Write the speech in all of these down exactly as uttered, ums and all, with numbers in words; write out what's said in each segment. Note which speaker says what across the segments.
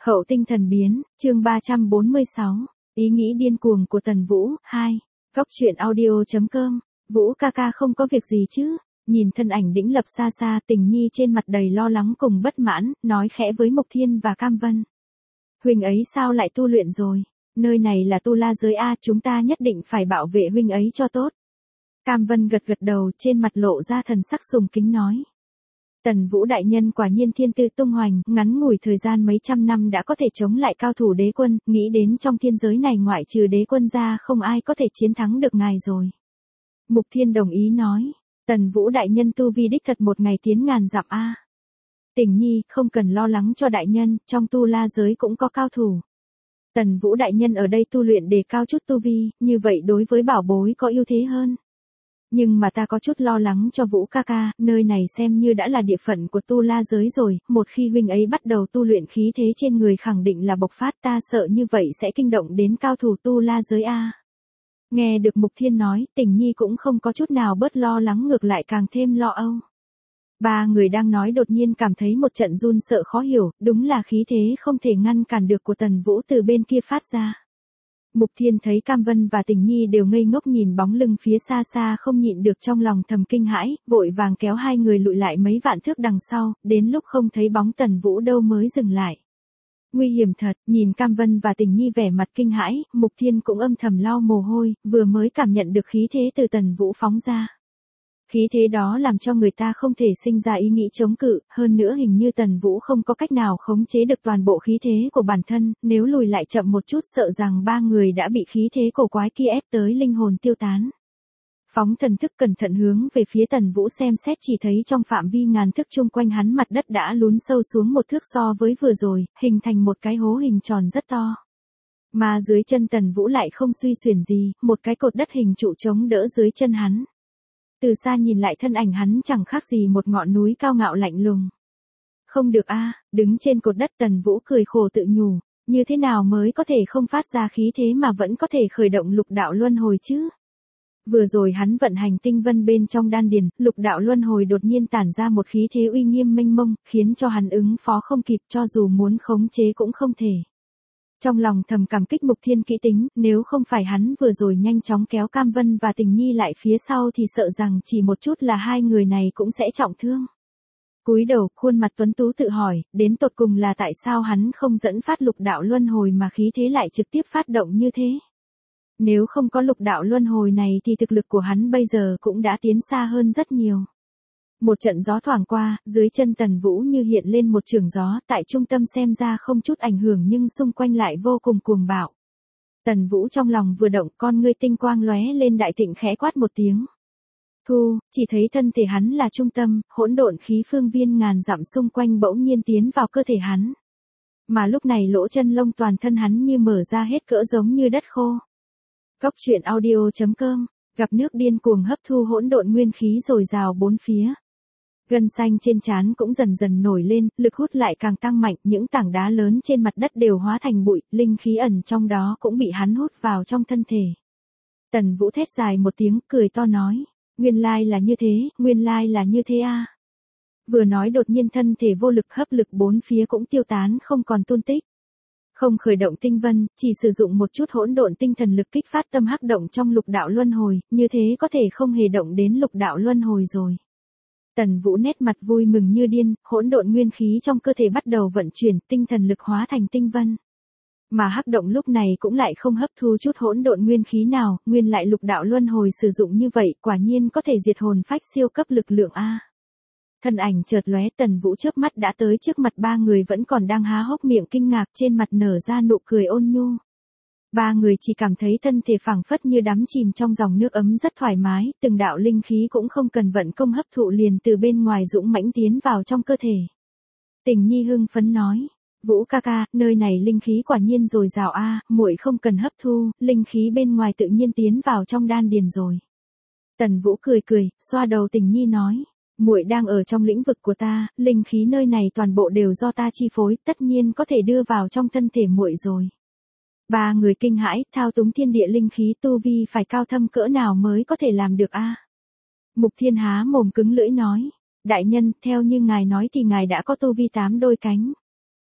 Speaker 1: Hậu tinh thần biến, chương ba trăm bốn mươi sáu, ý nghĩ điên cuồng của Tần Vũ, hai. Góc truyện audio.com, Vũ ca ca không có việc gì chứ? Nhìn thân ảnh đĩnh lập xa xa, Tình Nhi trên mặt đầy lo lắng cùng bất mãn, nói khẽ với Mộc Thiên và Cam Vân. Huynh ấy sao lại tu luyện rồi? Nơi này là tu la giới A, chúng ta nhất định phải bảo vệ huynh ấy cho tốt. Cam Vân gật gật đầu, trên mặt lộ ra thần sắc sùng kính nói. Tần Vũ đại nhân quả nhiên thiên tư tung hoành, ngắn ngủi thời gian mấy trăm năm đã có thể chống lại cao thủ đế quân, nghĩ đến trong thiên giới này ngoại trừ đế quân ra không ai có thể chiến thắng được ngài rồi. Mục Thiên đồng ý nói, Tần Vũ đại nhân tu vi đích thật một ngày tiến ngàn dặm a. Tình Nhi, không cần lo lắng cho đại nhân, trong tu la giới cũng có cao thủ. Tần Vũ đại nhân ở đây tu luyện để cao chút tu vi, như vậy đối với bảo bối có ưu thế hơn. Nhưng mà ta có chút lo lắng cho Vũ ca ca, nơi này xem như đã là địa phận của tu la giới rồi, một khi huynh ấy bắt đầu tu luyện khí thế trên người khẳng định là bộc phát, ta sợ như vậy sẽ kinh động đến cao thủ tu la giới A. Nghe được Mục Thiên nói, Tình Nhi cũng không có chút nào bớt lo lắng, ngược lại càng thêm lo âu. Ba người đang nói đột nhiên cảm thấy một trận run sợ khó hiểu, đúng là khí thế không thể ngăn cản được của Tần Vũ từ bên kia phát ra. Mục Thiên thấy Cam Vân và Tình Nhi đều ngây ngốc nhìn bóng lưng phía xa xa, không nhịn được trong lòng thầm kinh hãi, vội vàng kéo hai người lùi lại mấy vạn thước đằng sau, đến lúc không thấy bóng Tần Vũ đâu mới dừng lại. Nguy hiểm thật, nhìn Cam Vân và Tình Nhi vẻ mặt kinh hãi, Mục Thiên cũng âm thầm lau mồ hôi, vừa mới cảm nhận được khí thế từ Tần Vũ phóng ra. Khí thế đó làm cho người ta không thể sinh ra ý nghĩ chống cự, hơn nữa hình như Tần Vũ không có cách nào khống chế được toàn bộ khí thế của bản thân, nếu lùi lại chậm một chút sợ rằng ba người đã bị khí thế cổ quái kia ép tới linh hồn tiêu tán. Phóng thần thức cẩn thận hướng về phía Tần Vũ xem xét, chỉ thấy trong phạm vi ngàn thước chung quanh hắn mặt đất đã lún sâu xuống một thước so với vừa rồi, hình thành một cái hố hình tròn rất to. Mà dưới chân Tần Vũ lại không suy xuyển gì, một cái cột đất hình trụ chống đỡ dưới chân hắn. Từ xa nhìn lại thân ảnh hắn chẳng khác gì một ngọn núi cao ngạo lạnh lùng. Không được a, đứng trên cột đất Tần Vũ cười khổ tự nhủ, như thế nào mới có thể không phát ra khí thế mà vẫn có thể khởi động lục đạo luân hồi chứ? Vừa rồi hắn vận hành tinh vân bên trong đan điền, lục đạo luân hồi đột nhiên tản ra một khí thế uy nghiêm mênh mông, khiến cho hắn ứng phó không kịp, cho dù muốn khống chế cũng không thể. Trong lòng thầm cảm kích Mục Thiên kỹ tính, nếu không phải hắn vừa rồi nhanh chóng kéo Cam Vân và Tình Nhi lại phía sau thì sợ rằng chỉ một chút là hai người này cũng sẽ trọng thương. Cúi đầu, khuôn mặt tuấn tú tự hỏi, đến tột cùng là tại sao hắn không dẫn phát lục đạo luân hồi mà khí thế lại trực tiếp phát động như thế. Nếu không có lục đạo luân hồi này thì thực lực của hắn bây giờ cũng đã tiến xa hơn rất nhiều. Một trận gió thoảng qua, dưới chân Tần Vũ như hiện lên một trường gió, tại trung tâm xem ra không chút ảnh hưởng nhưng xung quanh lại vô cùng cuồng bạo. Tần Vũ trong lòng vừa động, con ngươi tinh quang lóe lên, đại thịnh khẽ quát một tiếng. Thu, chỉ thấy thân thể hắn là trung tâm, hỗn độn khí phương viên ngàn dặm xung quanh bỗng nhiên tiến vào cơ thể hắn. Mà lúc này lỗ chân lông toàn thân hắn như mở ra hết cỡ giống như đất khô. Góc truyện audio.com, gặp nước điên cuồng hấp thu hỗn độn nguyên khí dồi dào bốn phía. Gân xanh trên trán cũng dần dần nổi lên, lực hút lại càng tăng mạnh, những tảng đá lớn trên mặt đất đều hóa thành bụi, linh khí ẩn trong đó cũng bị hắn hút vào trong thân thể. Tần Vũ thét dài một tiếng, cười to nói, nguyên lai là như thế, nguyên lai là như thế a. Vừa nói đột nhiên thân thể vô lực, hấp lực bốn phía cũng tiêu tán không còn tung tích. Không khởi động tinh vân, chỉ sử dụng một chút hỗn độn tinh thần lực kích phát tâm hắc động trong lục đạo luân hồi, như thế có thể không hề động đến lục đạo luân hồi rồi. Tần Vũ nét mặt vui mừng như điên, hỗn độn nguyên khí trong cơ thể bắt đầu vận chuyển, tinh thần lực hóa thành tinh vân. Mà hắc động lúc này cũng lại không hấp thu chút hỗn độn nguyên khí nào, nguyên lại lục đạo luân hồi sử dụng như vậy, quả nhiên có thể diệt hồn phách siêu cấp lực lượng a. Thân ảnh chợt lóe, Tần Vũ chớp mắt đã tới trước mặt ba người vẫn còn đang há hốc miệng kinh ngạc, trên mặt nở ra nụ cười ôn nhu. Ba người chỉ cảm thấy thân thể phảng phất như đắm chìm trong dòng nước ấm rất thoải mái, từng đạo linh khí cũng không cần vận công hấp thụ liền từ bên ngoài dũng mãnh tiến vào trong cơ thể. Tình Nhi hưng phấn nói, Vũ ca ca, nơi này linh khí quả nhiên dồi dào a, muội không cần hấp thu, linh khí bên ngoài tự nhiên tiến vào trong đan điền rồi. Tần Vũ cười cười, xoa đầu Tình Nhi nói, muội đang ở trong lĩnh vực của ta, linh khí nơi này toàn bộ đều do ta chi phối, tất nhiên có thể đưa vào trong thân thể muội rồi. Ba người kinh hãi, thao túng thiên địa linh khí tu vi phải cao thâm cỡ nào mới có thể làm được a? Mục Thiên há mồm cứng lưỡi nói, đại nhân, theo như ngài nói thì ngài đã có tu vi tám đôi cánh.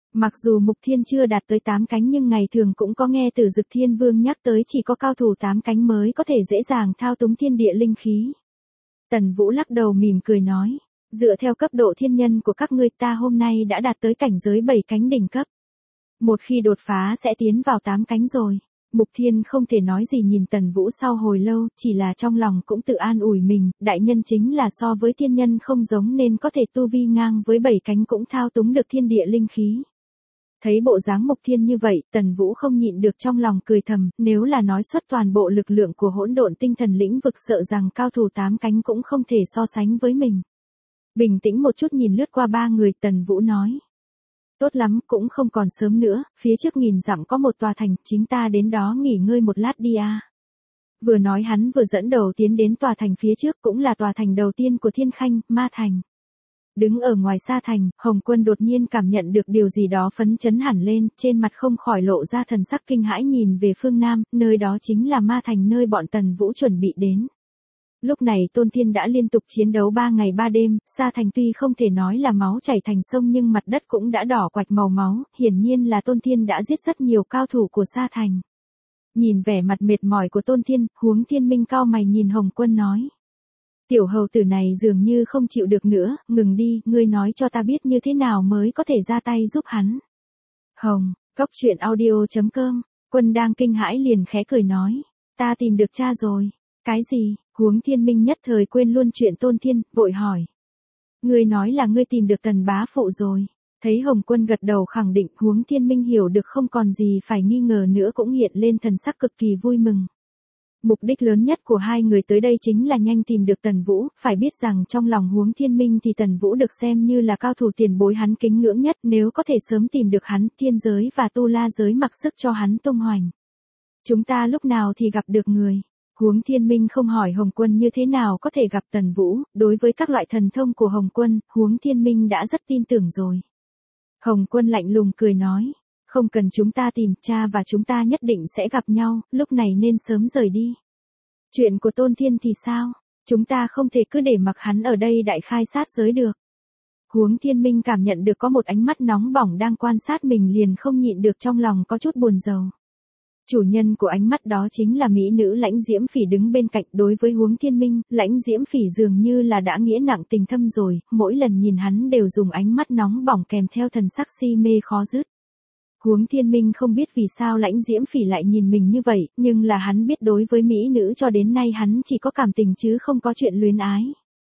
Speaker 1: Mặc dù Mục Thiên chưa đạt tới tám cánh nhưng ngày thường cũng có nghe từ Dực Thiên Vương nhắc tới chỉ có cao thủ tám cánh mới có thể dễ dàng thao túng thiên địa linh khí. Tần Vũ lắc đầu mỉm cười nói, dựa theo cấp độ thiên nhân của các ngươi ta hôm nay đã đạt tới cảnh giới bảy cánh đỉnh cấp. Một khi đột phá sẽ tiến vào tám cánh rồi. Mục Thiên không thể nói gì nhìn Tần Vũ sau hồi lâu, chỉ là trong lòng cũng tự an ủi mình, đại nhân chính là so với thiên nhân không giống nên có thể tu vi ngang với bảy cánh cũng thao túng được thiên địa linh khí. Thấy bộ dáng Mục Thiên như vậy, Tần Vũ không nhịn được trong lòng cười thầm, nếu là nói xuất toàn bộ lực lượng của hỗn độn tinh thần lĩnh vực sợ rằng cao thủ tám cánh cũng không thể so sánh với mình. Bình tĩnh một chút nhìn lướt qua ba người, Tần Vũ nói. Tốt lắm, cũng không còn sớm nữa, phía trước nghìn dặm có một tòa thành, chính ta đến đó nghỉ ngơi một lát đi a. Vừa nói hắn vừa dẫn đầu tiến đến tòa thành phía trước, cũng là tòa thành đầu tiên của Thiên Khanh, Ma Thành. Đứng ở ngoài xa thành, Hồng Quân đột nhiên cảm nhận được điều gì đó phấn chấn hẳn lên, trên mặt không khỏi lộ ra thần sắc kinh hãi nhìn về phương Nam, nơi đó chính là Ma Thành nơi bọn Tần Vũ chuẩn bị đến. Lúc này Tôn Thiên đã liên tục chiến đấu ba ngày ba đêm, Sa Thành tuy không thể nói là máu chảy thành sông nhưng mặt đất cũng đã đỏ quạch màu máu, hiển nhiên là Tôn Thiên đã giết rất nhiều cao thủ của Sa Thành. Nhìn vẻ mặt mệt mỏi của Tôn Thiên, Huống Thiên Minh cau mày nhìn Hồng Quân nói. Tiểu hầu tử này dường như không chịu được nữa, ngừng đi, ngươi nói cho ta biết như thế nào mới có thể ra tay giúp hắn. Hồng, góc truyện audio chấm com, Quân đang kinh hãi liền khẽ cười nói, ta tìm được cha rồi. Cái gì? Huống Thiên Minh nhất thời quên luôn chuyện Tôn Thiên, vội hỏi. Ngươi nói là ngươi tìm được Tần bá phụ rồi. Thấy Hồng Quân gật đầu khẳng định, Huống Thiên Minh hiểu được không còn gì phải nghi ngờ nữa cũng hiện lên thần sắc cực kỳ vui mừng. Mục đích lớn nhất của hai người tới đây chính là nhanh tìm được Tần Vũ, phải biết rằng trong lòng Huống Thiên Minh thì Tần Vũ được xem như là cao thủ tiền bối hắn kính ngưỡng nhất, nếu có thể sớm tìm được hắn, thiên giới và tu la giới mặc sức cho hắn tung hoành. Chúng ta lúc nào thì gặp được người? Huống Thiên Minh không hỏi Hồng Quân như thế nào có thể gặp Tần Vũ, đối với các loại thần thông của Hồng Quân, Huống Thiên Minh đã rất tin tưởng rồi. Hồng Quân lạnh lùng cười nói, không cần chúng ta tìm, cha và chúng ta nhất định sẽ gặp nhau, lúc này nên sớm rời đi. Chuyện của Tôn Thiên thì sao? Chúng ta không thể cứ để mặc hắn ở đây đại khai sát giới được. Huống Thiên Minh cảm nhận được có một ánh mắt nóng bỏng đang quan sát mình liền không nhịn được trong lòng có chút buồn rầu. Chủ nhân của ánh mắt đó chính là mỹ nữ Lãnh Diễm Phỉ đứng bên cạnh. Đối với Huống Thiên Minh, Lãnh Diễm Phỉ dường như là đã nghĩa nặng tình thâm rồi, mỗi lần nhìn hắn đều dùng ánh mắt nóng bỏng kèm theo thần sắc si mê khó dứt. Huống Thiên Minh không biết vì sao Lãnh Diễm Phỉ lại nhìn mình như vậy, nhưng là hắn biết đối với mỹ nữ cho đến nay hắn chỉ có cảm tình chứ không có chuyện luyến ái.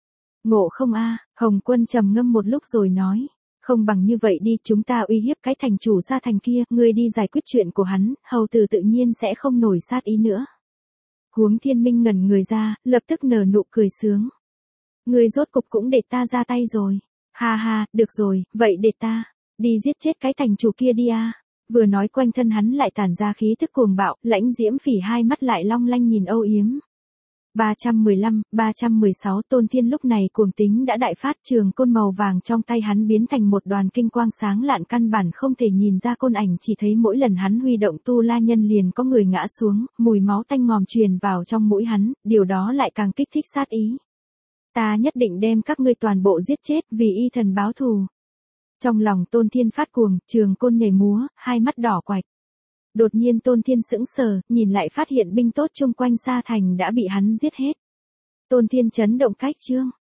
Speaker 1: Ngộ không a? Hồng Quân trầm ngâm một lúc rồi nói. Không bằng như vậy đi, chúng ta uy hiếp cái thành chủ Sa Thành kia, ngươi đi giải quyết chuyện của hắn, hầu tử tự nhiên sẽ không nổi sát ý nữa. Huống Thiên Minh ngẩn người ra, lập tức nở nụ cười sướng. Ngươi rốt cục cũng để ta ra tay rồi. Ha ha, được rồi, vậy để ta đi giết chết cái thành chủ kia đi a. Vừa nói quanh thân hắn lại tản ra khí tức cuồng bạo, Lãnh Diễm Phỉ hai mắt lại long lanh nhìn âu yếm. ba trăm mười lăm, ba trăm mười sáu Tôn Thiên lúc này cuồng tính đã đại phát, trường côn màu vàng trong tay hắn biến thành một đoàn kinh quang sáng lạn, căn bản không thể nhìn ra côn ảnh, chỉ thấy mỗi lần hắn huy động tu la nhân liền có người ngã xuống, mùi máu tanh ngòm truyền vào trong mũi hắn, điều đó lại càng kích thích sát ý. Ta nhất định đem các ngươi toàn bộ giết chết vì y thần báo thù. Trong lòng Tôn Thiên phát cuồng, trường côn nhảy múa, hai mắt đỏ quạch. Đột nhiên Tôn Thiên sững sờ, nhìn lại phát hiện binh tốt chung quanh Sa Thành đã bị hắn giết hết. Tôn Thiên chấn động cách chương.